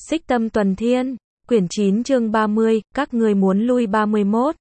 Xích Tâm Tuần Thiên, quyển 9 chương 30, các ngươi muốn lui 31.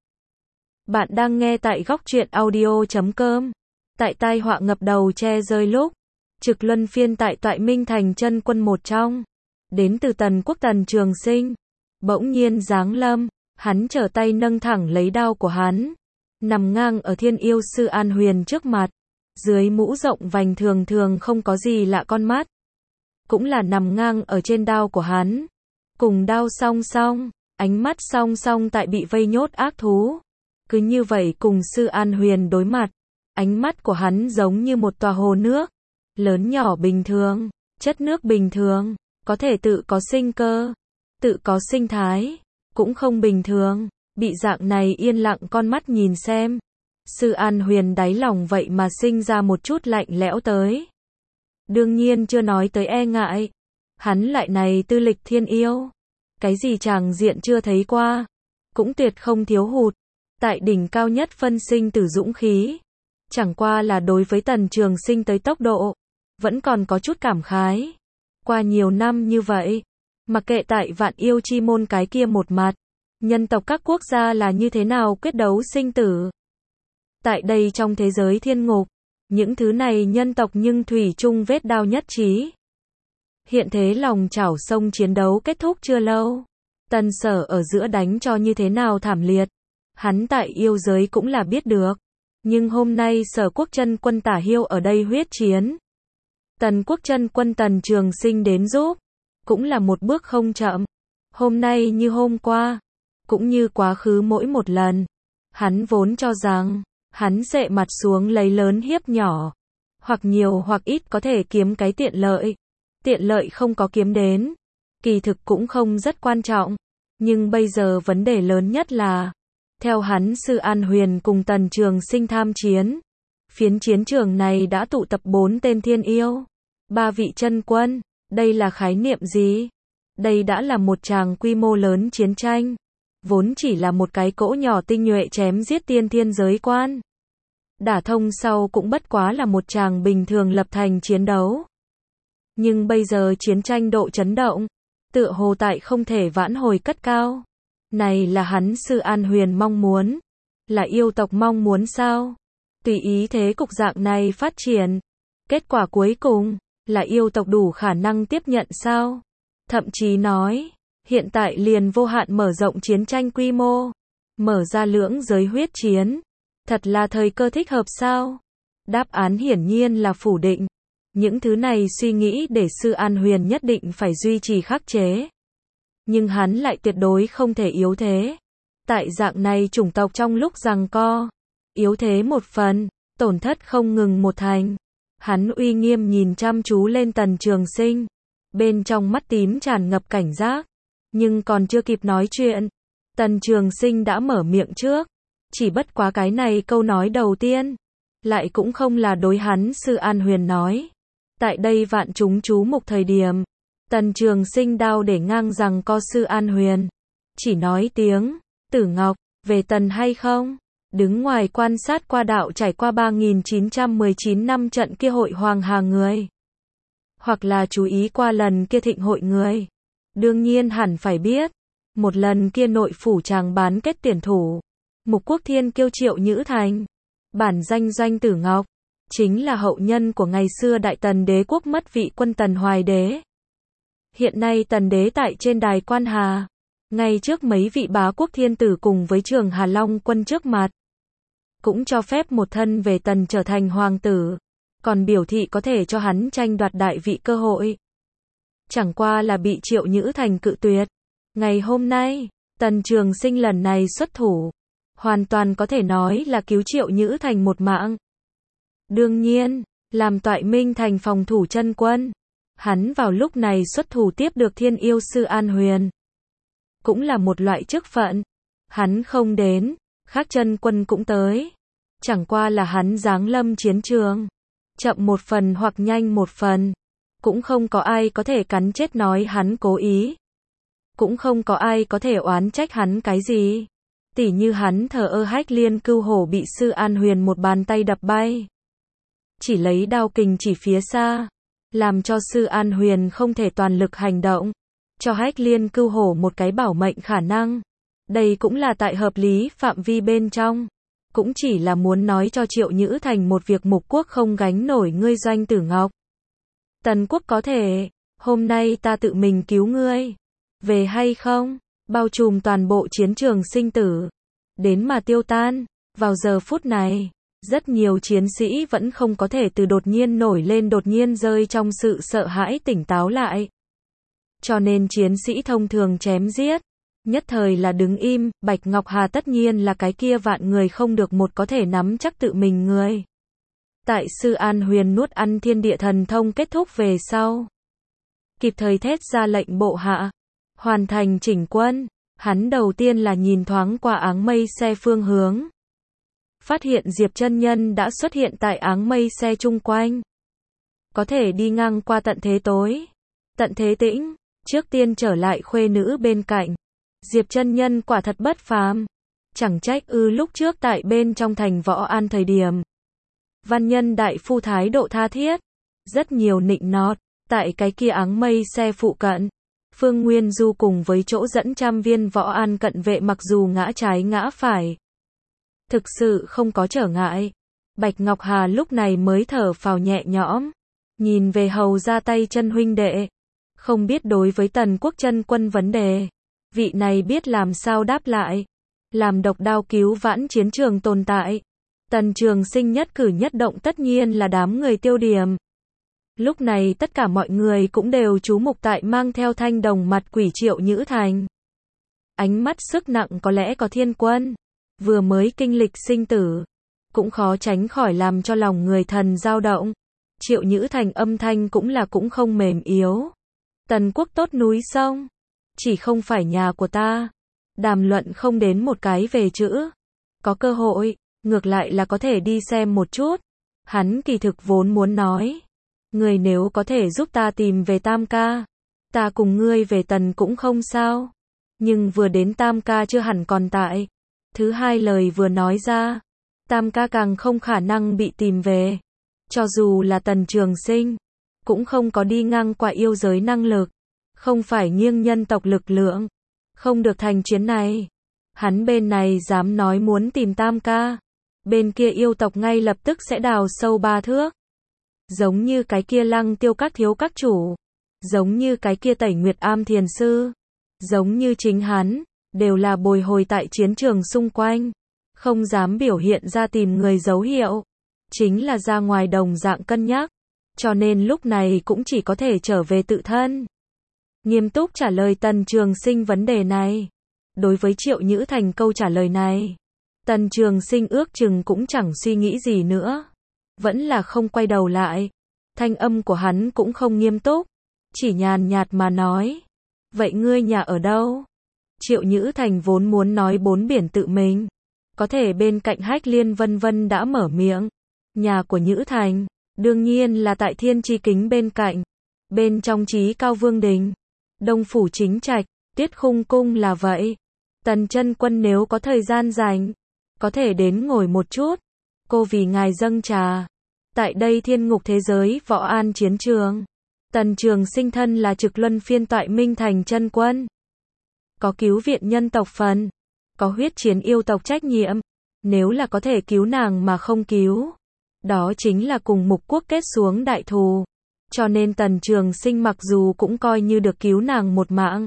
Bạn đang nghe tại góc truyện audio.com. Tại tai họa ngập đầu che rơi lúc, trực luân phiên tại Toại Minh Thành chân quân một trong, đến từ Tần Quốc Tần Trường Sinh, bỗng nhiên giáng lâm, hắn trở tay nâng thẳng lấy đao của hắn, nằm ngang ở Thiên Yêu Sư An Huyền trước mặt, dưới mũ rộng vành thường thường không có gì lạ con mắt, cũng là nằm ngang ở trên đao của hắn, cùng đao song song, ánh mắt song song tại bị vây nhốt ác thú, cứ như vậy cùng Sư An Huyền đối mặt, ánh mắt của hắn giống như một tòa hồ nước, lớn nhỏ bình thường, chất nước bình thường, có thể tự có sinh cơ, tự có sinh thái, cũng không bình thường, bị dạng này yên lặng con mắt nhìn xem. Sư An Huyền đáy lòng vậy mà sinh ra một chút lạnh lẽo tới. Đương nhiên chưa nói tới e ngại, hắn lại này tư lịch thiên yêu, cái gì tràng diện chưa thấy qua, cũng tuyệt không thiếu hụt, tại đỉnh cao nhất phân sinh tử dũng khí, chẳng qua là đối với Tần Trường Sinh tới tốc độ, vẫn còn có chút cảm khái. Qua nhiều năm như vậy, mặc kệ tại Vạn Yêu Chi Môn cái kia một mặt, nhân tộc các quốc gia là như thế nào quyết đấu sinh tử. Tại đây trong thế giới thiên ngục, những thứ này nhân tộc nhưng thủy chung vết đao nhất trí. Hiện thế lòng chảo sông chiến đấu kết thúc chưa lâu, Tần Sở ở giữa đánh cho như thế nào thảm liệt, hắn tại yêu giới cũng là biết được. Nhưng hôm nay Sở Quốc chân quân tả hiêu ở đây huyết chiến, Tần Quốc chân quân Tần Trường Sinh đến giúp, cũng là một bước không chậm. Hôm nay như hôm qua, cũng như quá khứ mỗi một lần, hắn vốn cho rằng hắn dệ mặt xuống lấy lớn hiếp nhỏ, hoặc nhiều hoặc ít có thể kiếm cái tiện lợi không có kiếm đến, kỳ thực cũng không rất quan trọng, nhưng bây giờ vấn đề lớn nhất là, theo hắn Sư An Huyền cùng Tần Trường Sinh tham chiến, phiến chiến trường này đã tụ tập 4 tên thiên yêu, 3 vị chân quân, đây là khái niệm gì? Đây đã là một tràng quy mô lớn chiến tranh, vốn chỉ là một cái cỗ nhỏ tinh nhuệ chém giết tiên thiên giới quan. Đả thông sau cũng bất quá là một tràng bình thường lập thành chiến đấu. Nhưng bây giờ chiến tranh độ chấn động, tựa hồ tại không thể vãn hồi cất cao. Này là hắn Sư An Huyền mong muốn, là yêu tộc mong muốn sao? Tùy ý thế cục dạng này phát triển, kết quả cuối cùng, là yêu tộc đủ khả năng tiếp nhận sao? Thậm chí nói, hiện tại liền vô hạn mở rộng chiến tranh quy mô, mở ra lưỡng giới huyết chiến. Thật là thời cơ thích hợp sao? Đáp án hiển nhiên là phủ định. Những thứ này suy nghĩ để Sư An Huyền nhất định phải duy trì khắc chế. Nhưng hắn lại tuyệt đối không thể yếu thế. Tại dạng này chủng tộc trong lúc giằng co, yếu thế một phần, tổn thất không ngừng một thành. Hắn uy nghiêm nhìn chăm chú lên Tần Trường Sinh, bên trong mắt tím tràn ngập cảnh giác. Nhưng còn chưa kịp nói chuyện, Tần Trường Sinh đã mở miệng trước. Chỉ bất quá cái này câu nói đầu tiên, lại cũng không là đối hắn Sư An Huyền nói. Tại đây vạn chúng chú mục thời điểm, Tần Trường Sinh đao để ngang rằng co Sư An Huyền. Chỉ nói tiếng, Tử Ngọc, về Tần hay không? Đứng ngoài quan sát qua đạo trải qua 3919 năm trận kia hội Hoàng Hà người. Hoặc là chú ý qua lần kia thịnh hội người. Đương nhiên hẳn phải biết, một lần kia nội phủ chàng bán kết tuyển thủ. Mục Quốc Thiên Kiêu Triệu Nhữ Thành, bản danh Doanh Tử Ngọc, chính là hậu nhân của ngày xưa Đại Tần Đế quốc mất vị quân Tần Hoài Đế. Hiện nay Tần Đế tại trên đài Quan Hà, ngay trước mấy vị bá quốc thiên tử cùng với Trường Hà Long quân trước mặt, cũng cho phép một thân về Tần trở thành hoàng tử, còn biểu thị có thể cho hắn tranh đoạt đại vị cơ hội. Chẳng qua là bị Triệu Nhữ Thành cự tuyệt. Ngày hôm nay, Tần Trường Sinh lần này xuất thủ, hoàn toàn có thể nói là cứu Triệu Nhữ Thành một mạng. Đương nhiên, làm Toại Minh Thành phòng thủ chân quân, hắn vào lúc này xuất thủ tiếp được Thiên Yêu Sư An Huyền. Cũng là một loại chức phận. Hắn không đến, khác chân quân cũng tới. Chẳng qua là hắn giáng lâm chiến trường. Chậm một phần hoặc nhanh một phần. Cũng không có ai có thể cắn chết nói hắn cố ý. Cũng không có ai có thể oán trách hắn cái gì. Tỉ như hắn thờ ơ Hách Liên Cưu Hổ bị Sư An Huyền một bàn tay đập bay. Chỉ lấy đao kình chỉ phía xa, làm cho Sư An Huyền không thể toàn lực hành động. cho Hách Liên Cưu Hổ một cái bảo mệnh khả năng. Đây cũng là tại hợp lý phạm vi bên trong. Cũng chỉ là muốn nói cho Triệu Nhữ Thành một việc Mục Quốc không gánh nổi ngươi Doanh Tử Ngọc. Tần Quốc có thể, hôm nay ta tự mình cứu ngươi. Về hay không, bao trùm toàn bộ chiến trường sinh tử. Đến mà tiêu tan, vào giờ phút này, rất nhiều chiến sĩ vẫn không có thể từ đột nhiên nổi lên đột nhiên rơi trong sự sợ hãi tỉnh táo lại. Cho nên chiến sĩ thông thường chém giết, nhất thời là đứng im, Bạch Ngọc Hà tất nhiên là cái kia vạn người không được một có thể nắm chắc tự mình người. Tại Sư An Huyền nuốt ăn thiên địa thần thông kết thúc về sau, kịp thời thét ra lệnh bộ hạ, hoàn thành chỉnh quân. Hắn đầu tiên là nhìn thoáng qua áng mây xe phương hướng, phát hiện Diệp chân nhân đã xuất hiện tại áng mây xe chung quanh, có thể đi ngang qua tận thế tối, tận thế tĩnh, trước tiên trở lại khuê nữ bên cạnh. Diệp chân nhân quả thật bất phàm, chẳng trách lúc trước tại bên trong thành Võ An thời điểm, văn nhân đại phu thái độ tha thiết, rất nhiều nịnh nọt. Tại cái kia áng mây xe phụ cận, Phương Nguyên Du cùng với chỗ dẫn trăm viên Võ An cận vệ mặc dù ngã trái ngã phải, thực sự không có trở ngại. Bạch Ngọc Hà lúc này mới thở phào nhẹ nhõm, nhìn về hầu ra tay chân huynh đệ, không biết đối với Tần Quốc chân quân vấn đề, vị này biết làm sao đáp lại, làm độc đao cứu vãn chiến trường tồn tại. Tần Trường Sinh nhất cử nhất động tất nhiên là đám người tiêu điểm. Lúc này tất cả mọi người cũng đều chú mục tại mang theo thanh đồng mặt quỷ Triệu Nhữ Thành. Ánh mắt sức nặng có lẽ có thiên quân, vừa mới kinh lịch sinh tử, cũng khó tránh khỏi làm cho lòng người thần dao động. Triệu Nhữ Thành âm thanh cũng không mềm yếu. Tần Quốc tốt núi sông, chỉ không phải nhà của ta. Đàm luận không đến một cái về chữ. Có cơ hội, ngược lại là có thể đi xem một chút. Hắn kỳ thực vốn muốn nói, người nếu có thể giúp ta tìm về Tam ca, ta cùng ngươi về Tần cũng không sao. Nhưng vừa đến Tam ca chưa hẳn còn tại. Thứ hai lời vừa nói ra, Tam ca càng không khả năng bị tìm về. Cho dù là Tần Trường Sinh, cũng không có đi ngang qua yêu giới năng lực, không phải nghiêng nhân tộc lực lượng, không được thành chuyến này. Hắn bên này dám nói muốn tìm Tam ca, bên kia yêu tộc ngay lập tức sẽ đào sâu 3 thước. Giống như cái kia Lăng Tiêu các thiếu các chủ, giống như cái kia Tẩy Nguyệt Am thiền sư, giống như chính hắn, đều là bồi hồi tại chiến trường xung quanh, không dám biểu hiện ra tìm người dấu hiệu, chính là ra ngoài đồng dạng cân nhắc, cho nên lúc này cũng chỉ có thể trở về tự thân. Nghiêm túc trả lời Tần Trường Sinh vấn đề này. Đối với Triệu Nhữ Thành câu trả lời này, Tần Trường Sinh ước chừng cũng chẳng suy nghĩ gì nữa, vẫn là không quay đầu lại. Thanh âm của hắn cũng không nghiêm túc, chỉ nhàn nhạt mà nói, vậy ngươi nhà ở đâu? Triệu Nhữ Thành vốn muốn nói bốn biển tự mình, có thể bên cạnh Hách Liên vân vân đã mở miệng. Nhà của Nhữ Thành, đương nhiên là tại Thiên Chi Kính bên cạnh, bên trong Chí Cao Vương Đình, Đông Phủ Chính Trạch, Tiết Khung Cung là vậy. Tần chân quân nếu có thời gian rảnh, có thể đến ngồi một chút, cô vì ngài dâng trà. Tại đây thiên ngục thế giới Võ An chiến trường, Tần Trường Sinh thân là trực luân phiên toại Minh Thành chân quân, có cứu viện nhân tộc phần, có huyết chiến yêu tộc trách nhiệm. Nếu là có thể cứu nàng mà không cứu, đó chính là cùng Mục Quốc kết xuống đại thù. Cho nên Tần Trường Sinh mặc dù cũng coi như được cứu nàng một mạng,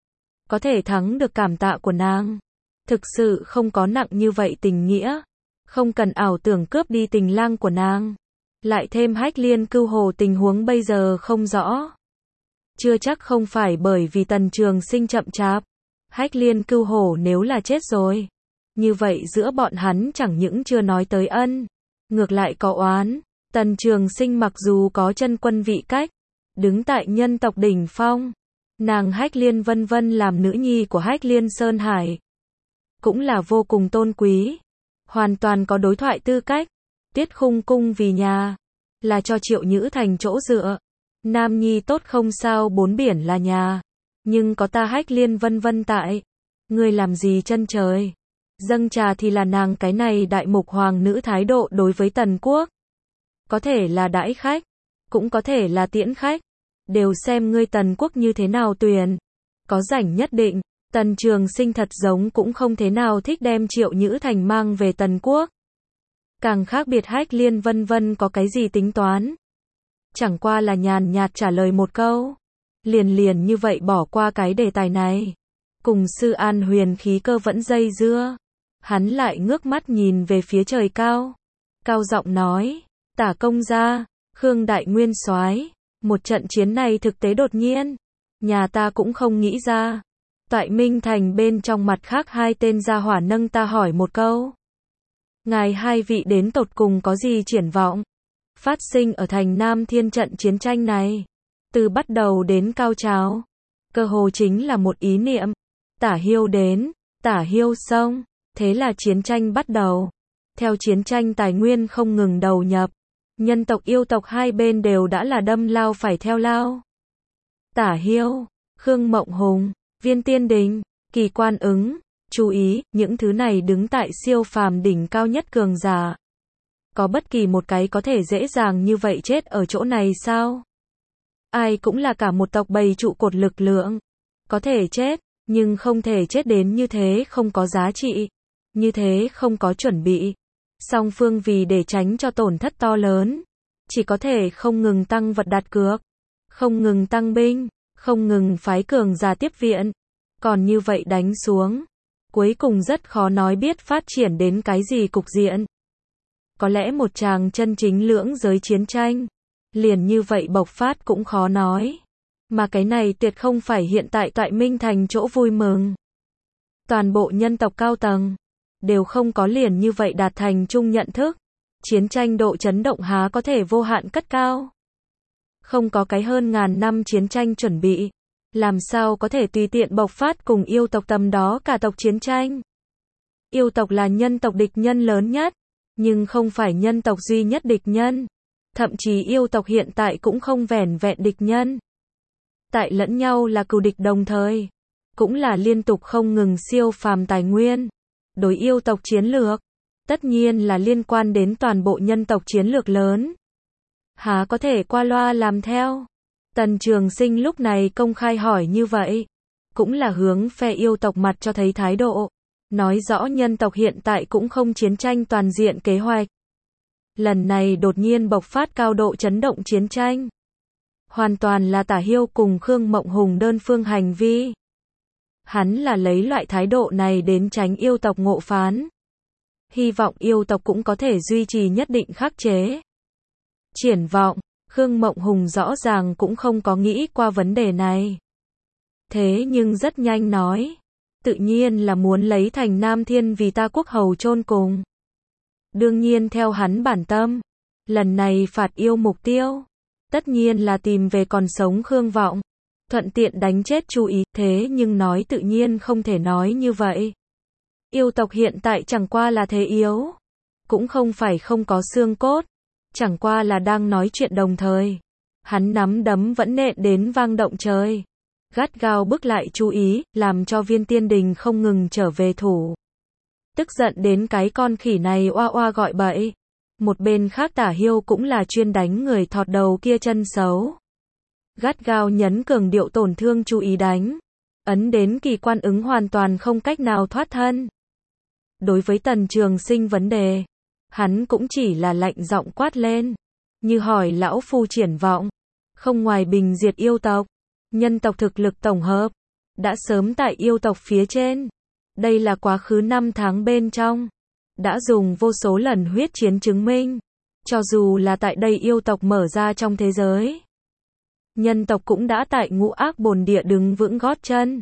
có thể thắng được cảm tạ của nàng, thực sự không có nặng như vậy tình nghĩa, không cần ảo tưởng cướp đi tình lang của nàng. Lại thêm Hách Liên Cưu Hổ tình huống bây giờ không rõ, chưa chắc không phải bởi vì Tần Trường Sinh chậm chạp. Hách Liên Cưu Hổ nếu là chết rồi, như vậy giữa bọn hắn chẳng những chưa nói tới ân, ngược lại có oán. Tần Trường Sinh mặc dù có chân quân vị cách, đứng tại nhân tộc đỉnh phong, nàng Hách Liên vân vân làm nữ nhi của Hách Liên Sơn Hải, cũng là vô cùng tôn quý, hoàn toàn có đối thoại tư cách. Tiết Khung Cung vì nhà, là cho Triệu Nhữ Thành chỗ dựa. Nam nhi tốt không sao, bốn biển là nhà, nhưng có ta Hách Liên vân vân tại, ngươi làm gì chân trời. Dâng trà thì là nàng cái này đại mục hoàng nữ thái độ đối với Tần Quốc. Có thể là đãi khách, cũng có thể là tiễn khách, đều xem ngươi Tần Quốc như thế nào tuyển. Có rảnh nhất định, Tần Trường Sinh thật giống cũng không thế nào thích đem Triệu Nhữ Thành mang về Tần Quốc. Càng khác biệt Hách Liên vân vân có cái gì tính toán. Chẳng qua là nhàn nhạt trả lời một câu. Liền như vậy bỏ qua cái đề tài này. Cùng Sư An Huyền khí cơ vẫn dây dưa. Hắn lại ngước mắt nhìn về phía trời cao. Cao giọng nói, Tả công gia, Khương Đại Nguyên soái, một trận chiến này thực tế đột nhiên. Nhà ta cũng không nghĩ ra. Toại Minh Thành bên trong mặt khác hai tên gia hỏa nâng ta hỏi một câu. Ngài hai vị đến tột cùng có gì triển vọng? Phát sinh ở thành Nam Thiên trận chiến tranh này. Từ bắt đầu đến cao trào. Cơ hồ chính là một ý niệm. Tả Hiêu đến, Tả Hiêu xong. Thế là chiến tranh bắt đầu. Theo chiến tranh tài nguyên không ngừng đầu nhập. Nhân tộc yêu tộc hai bên đều đã là đâm lao phải theo lao. Tả Hiêu, Khương Mộng Hùng, Viên Tiên Đình, Kỳ Quan Ứng. Chú ý, những thứ này đứng tại siêu phàm đỉnh cao nhất cường giả. Có bất kỳ một cái có thể dễ dàng như vậy chết ở chỗ này sao? Ai cũng là cả một tộc bầy trụ cột lực lượng. Có thể chết, nhưng không thể chết đến như thế không có giá trị. Như thế không có chuẩn bị. Song phương vì để tránh cho tổn thất to lớn. Chỉ có thể không ngừng tăng vật đặt cược. Không ngừng tăng binh. Không ngừng phái cường giả tiếp viện. Còn như vậy đánh xuống. Cuối cùng rất khó nói biết phát triển đến cái gì cục diện. Có lẽ một tràng chân chính lưỡng giới chiến tranh. Liền như vậy bộc phát cũng khó nói. Mà cái này tuyệt không phải hiện tại Toại Minh Thành chỗ vui mừng. Toàn bộ nhân tộc cao tầng. Đều không có liền như vậy đạt thành chung nhận thức. Chiến tranh độ chấn động há có thể vô hạn cất cao. Không có cái hơn ngàn năm chiến tranh chuẩn bị. Làm sao có thể tùy tiện bộc phát cùng yêu tộc tầm đó cả tộc chiến tranh. Yêu tộc là nhân tộc địch nhân lớn nhất. Nhưng không phải nhân tộc duy nhất địch nhân. Thậm chí yêu tộc hiện tại cũng không vẻn vẹn địch nhân. Tại lẫn nhau là cừu địch đồng thời. Cũng là liên tục không ngừng siêu phàm tài nguyên. Đối yêu tộc chiến lược. Tất nhiên là liên quan đến toàn bộ nhân tộc chiến lược lớn. Há có thể qua loa làm theo. Tần Trường Sinh lúc này công khai hỏi như vậy. Cũng là hướng phe yêu tộc mặt cho thấy thái độ. Nói rõ nhân tộc hiện tại cũng không chiến tranh toàn diện kế hoạch. Lần này đột nhiên bộc phát cao độ chấn động chiến tranh. Hoàn toàn là Tả Hiêu cùng Khương Mộng Hùng đơn phương hành vi. Hắn là lấy loại thái độ này đến tránh yêu tộc ngộ phán. Hy vọng yêu tộc cũng có thể duy trì nhất định khắc chế. Triển vọng, Khương Mộng Hùng rõ ràng cũng không có nghĩ qua vấn đề này. Thế nhưng rất nhanh nói. Tự nhiên là muốn lấy thành Nam Thiên vì ta quốc hầu chôn cùng. Đương nhiên theo hắn bản tâm. Lần này phạt yêu mục tiêu. Tất nhiên là tìm về còn sống Khương Vọng. Thuận tiện đánh chết Chu Ý. Thế nhưng nói tự nhiên không thể nói như vậy. Yêu tộc hiện tại chẳng qua là thế yếu. Cũng không phải không có xương cốt. Chẳng qua là đang nói chuyện đồng thời. Hắn nắm đấm vẫn nện đến vang động trời. Gắt gao bức lại Chu Ý, làm cho Viên Tiên Đình không ngừng trở về thủ. Tức giận đến cái con khỉ này oa oa gọi bậy. Một bên khác Tả Hiêu cũng là chuyên đánh người thọt đầu kia chân xấu. Gắt gao nhấn cường điệu tổn thương Chu Ý đánh. Ấn đến Kỳ Quan Ứng hoàn toàn không cách nào thoát thân. Đối với Tần Trường Sinh vấn đề, hắn cũng chỉ là lạnh giọng quát lên. Như hỏi lão phu triển vọng. Không ngoài bình diệt yêu tộc. Nhân tộc thực lực tổng hợp. Đã sớm tại yêu tộc phía trên. Đây là quá khứ 5 tháng bên trong. Đã dùng vô số lần huyết chiến chứng minh. Cho dù là tại đây yêu tộc mở ra trong thế giới. Nhân tộc cũng đã tại Ngũ Ác Bồn Địa đứng vững gót chân.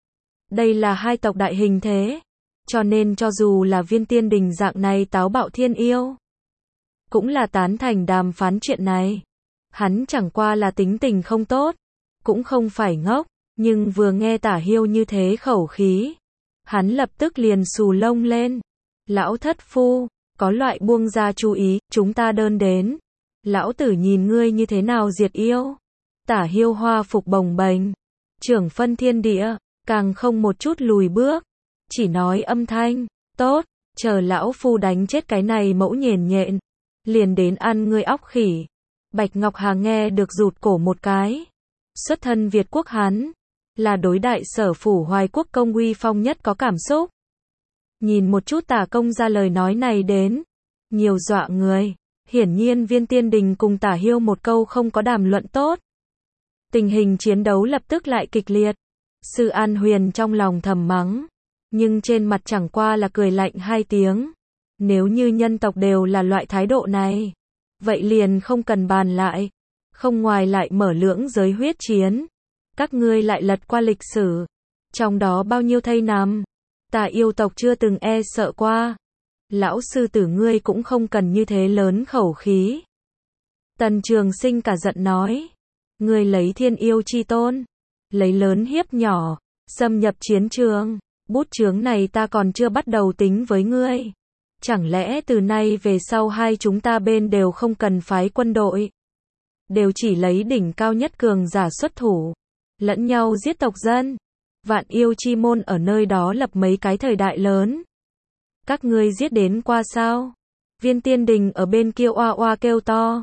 Đây là hai tộc đại hình thế. Cho nên cho dù là Viên Tiên Đình dạng này táo bạo thiên yêu. Cũng là tán thành đàm phán chuyện này. Hắn chẳng qua là tính tình không tốt. Cũng không phải ngốc. Nhưng vừa nghe Tả Hiêu như thế khẩu khí. Hắn lập tức liền xù lông lên. Lão thất phu, có loại buông ra Chú Ý, chúng ta đơn đến. Lão tử nhìn ngươi như thế nào diệt yêu. Tả Hiêu hoa phục bồng bềnh. Trưởng phân thiên địa, càng không một chút lùi bước. Chỉ nói âm thanh, tốt, chờ lão phu đánh chết cái này mẫu nhền nhện. Liền đến ăn ngươi óc khỉ. Bạch Ngọc Hà nghe được rụt cổ một cái. Xuất thân Việt quốc hắn. là đối đại Sở phủ Hoài Quốc công uy phong nhất có cảm xúc. Nhìn một chút Tả công gia lời nói này đến, nhiều dọa người. Hiển nhiên Viên Tiên Đình cùng Tả Hiêu một câu không có đàm luận tốt. Tình hình chiến đấu lập tức lại kịch liệt. Sư An Huyền trong lòng thầm mắng, nhưng trên mặt chẳng qua là cười lạnh hai tiếng. Nếu như nhân tộc đều là loại thái độ này, vậy liền không cần bàn lại. Không ngoài lại mở lưỡng giới huyết chiến. Các ngươi lại lật qua lịch sử. Trong đó bao nhiêu thây nằm. Tả yêu tộc chưa từng e sợ qua. Lão sư tử ngươi cũng không cần như thế lớn khẩu khí. Tần Trường Sinh cả giận nói. Ngươi lấy thiên yêu chi tôn. Lấy lớn hiếp nhỏ. Xâm nhập chiến trường. Bút chướng này ta còn chưa bắt đầu tính với ngươi. Chẳng lẽ từ nay về sau hai chúng ta bên đều không cần phái quân đội. Đều chỉ lấy đỉnh cao nhất cường giả xuất thủ. Lẫn nhau giết tộc dân. Vạn yêu chi môn ở nơi đó lập mấy cái thời đại lớn. Các ngươi giết đến qua sao? Viên Tiên Đình ở bên kia oa oa kêu to.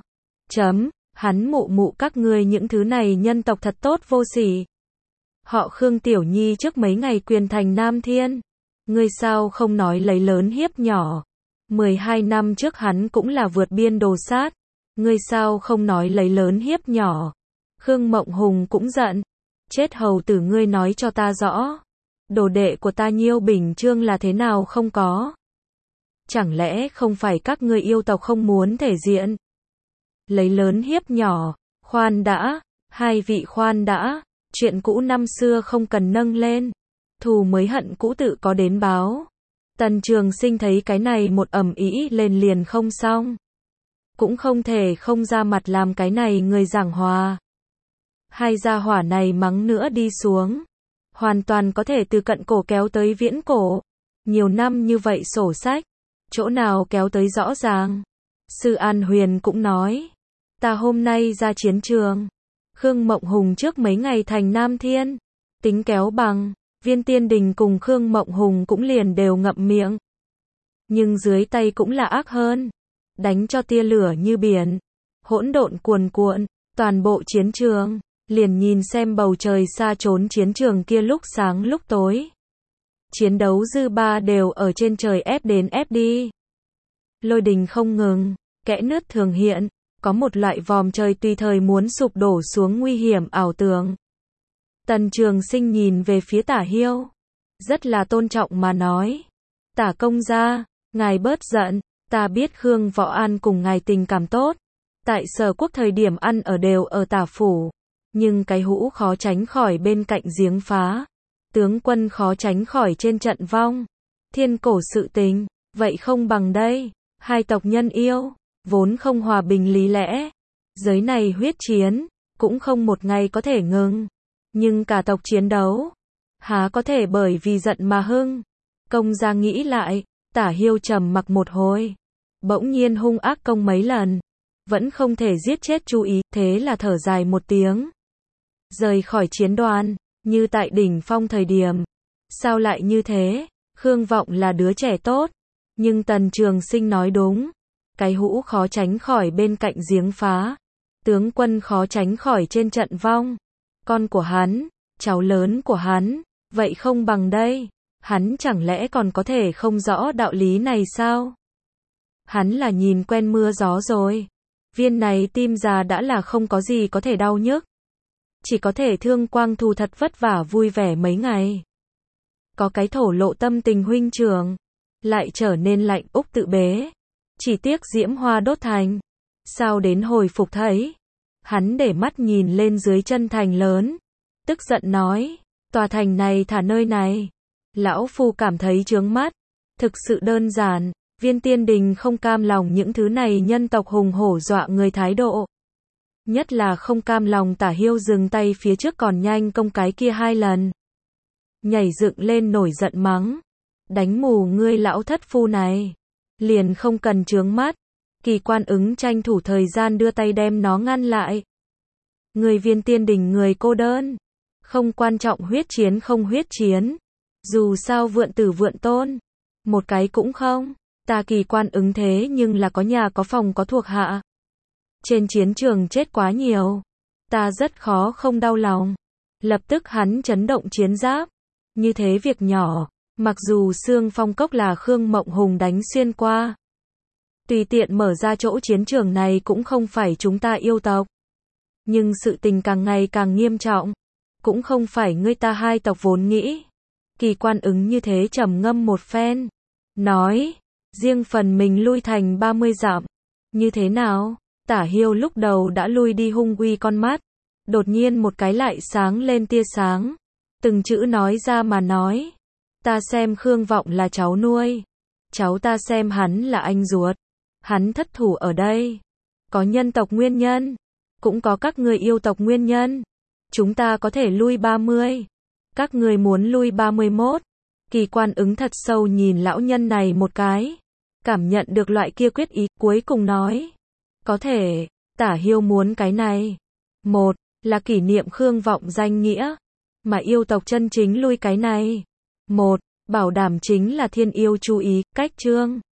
Hắn mụ mụ các ngươi những thứ này nhân tộc thật tốt vô sỉ. Họ Khương Tiểu Nhi trước mấy ngày quyền thành Nam Thiên. Ngươi sao không nói lấy lớn hiếp nhỏ? 12 năm trước hắn cũng là vượt biên đồ sát. Ngươi sao không nói lấy lớn hiếp nhỏ? Khương Mộng Hùng cũng giận. Chết hầu tử ngươi nói cho ta rõ. Đồ đệ của ta Nhiêu Bình Chương là thế nào không có? Chẳng lẽ không phải các ngươi yêu tộc không muốn thể diện? Lấy lớn hiếp nhỏ, khoan đã, hai vị khoan đã, chuyện cũ năm xưa không cần nâng lên, thù mới hận cũ tự có đến báo. Tần Trường Sinh thấy cái này một ầm ĩ lên liền không xong. Cũng không thể không ra mặt làm cái này người giảng hòa. Hai gia hỏa này mắng nữa đi xuống. Hoàn toàn có thể từ cận cổ kéo tới viễn cổ. Nhiều năm như vậy sổ sách. Chỗ nào kéo tới rõ ràng. Sư An Huyền cũng nói. Ta hôm nay ra chiến trường. Khương Mộng Hùng trước mấy ngày thành Nam Thiên. Tính kéo bằng. Viên Tiên Đình cùng Khương Mộng Hùng cũng liền đều ngậm miệng. Nhưng dưới tay cũng là ác hơn. Đánh cho tia lửa như biển. Hỗn độn cuồn cuộn. Toàn bộ chiến trường. Liền nhìn xem bầu trời xa trốn chiến trường kia lúc sáng lúc tối. Chiến đấu dư ba đều ở trên trời ép đến ép đi. Lôi đình không ngừng, kẽ nứt thường hiện, có một loại vòm trời tùy thời muốn sụp đổ xuống nguy hiểm ảo tưởng. Tần Trường Sinh nhìn về phía Tả Hiêu, rất là tôn trọng mà nói. Tả công gia, ngài bớt giận, ta biết Khương Võ An cùng ngài tình cảm tốt. Tại Sở quốc thời điểm ăn ở đều ở Tả phủ. Nhưng cái hũ khó tránh khỏi bên cạnh giếng phá. Tướng quân khó tránh khỏi trên trận vong. Thiên cổ sự tình, vậy không bằng đây. Hai tộc nhân yêu, vốn không hòa bình lý lẽ. Giới này huyết chiến, cũng không một ngày có thể ngừng. Nhưng cả tộc chiến đấu, há có thể bởi vì giận mà hưng. Công gia nghĩ lại, Tả Hiêu trầm mặc một hồi. Bỗng nhiên hung ác công mấy lần. Vẫn không thể giết chết chú ý, thế là thở dài một tiếng. Rời khỏi chiến đoàn, như tại đỉnh phong thời điểm. Sao lại như thế? Khương Vọng là đứa trẻ tốt. Nhưng Tần Trường Sinh nói đúng. Cái hũ khó tránh khỏi bên cạnh giếng phá. Tướng quân khó tránh khỏi trên trận vong. Con của hắn, cháu lớn của hắn, vậy không bằng đây. Hắn chẳng lẽ còn có thể không rõ đạo lý này sao? Hắn là nhìn quen mưa gió rồi. Viên này tim già đã là không có gì có thể đau nhức. Chỉ có thể thương quang thù thật vất vả vui vẻ mấy ngày. Có cái thổ lộ tâm tình huynh trưởng. Lại trở nên lạnh úc tự bế. Chỉ tiếc diễm hoa đốt thành. Sao đến hồi phục thấy. Hắn để mắt nhìn lên dưới chân thành lớn. Tức giận nói. Tòa thành này thả nơi này. Lão phu cảm thấy chướng mắt. Thực sự đơn giản. Viên Tiên Đình không cam lòng những thứ này nhân tộc hùng hổ dọa người thái độ. Nhất là không cam lòng Tả Hiêu dừng tay phía trước còn nhanh công cái kia 2 lần. Nhảy dựng lên nổi giận mắng. Đánh mù ngươi lão thất phu này. Liền không cần chướng mắt. Kỳ Quan Ứng tranh thủ thời gian đưa tay đem nó ngăn lại. Người Viên Tiên Đình người cô đơn. Không quan trọng huyết chiến không huyết chiến. Dù sao vượn tử vượn tôn. Một cái cũng không. Ta Kỳ Quan Ứng thế nhưng là có nhà có phòng có thuộc hạ. Trên chiến trường chết quá nhiều. Ta rất khó không đau lòng. Lập tức hắn chấn động chiến giáp. Như thế việc nhỏ, mặc dù xương phong cốc là Khương Mộng Hùng đánh xuyên qua, tùy tiện mở ra chỗ chiến trường này cũng không phải chúng ta yêu tộc. Nhưng sự tình càng ngày càng nghiêm trọng, cũng không phải ngươi ta hai tộc vốn nghĩ. Kỳ Quan Ứng như thế trầm ngâm một phen, nói, riêng phần mình lui thành 30 dặm. Như thế nào? Tả Hiêu lúc đầu đã lui đi hung uy con mắt, đột nhiên một cái lại sáng lên tia sáng, từng chữ nói ra mà nói, ta xem Khương Vọng là cháu nuôi, cháu ta xem hắn là anh ruột, hắn thất thủ ở đây, có nhân tộc nguyên nhân, cũng có các người yêu tộc nguyên nhân, chúng ta có thể lui 30, các người muốn lui 31. Kỳ Quan Ứng thật sâu nhìn lão nhân này một cái, cảm nhận được loại kia quyết ý, cuối cùng nói, có thể. Tả Hiêu muốn cái này, một là kỷ niệm Khương Vọng danh nghĩa, mà yêu tộc chân chính lui cái này, một bảo đảm chính là thiên yêu chú ý, cách chương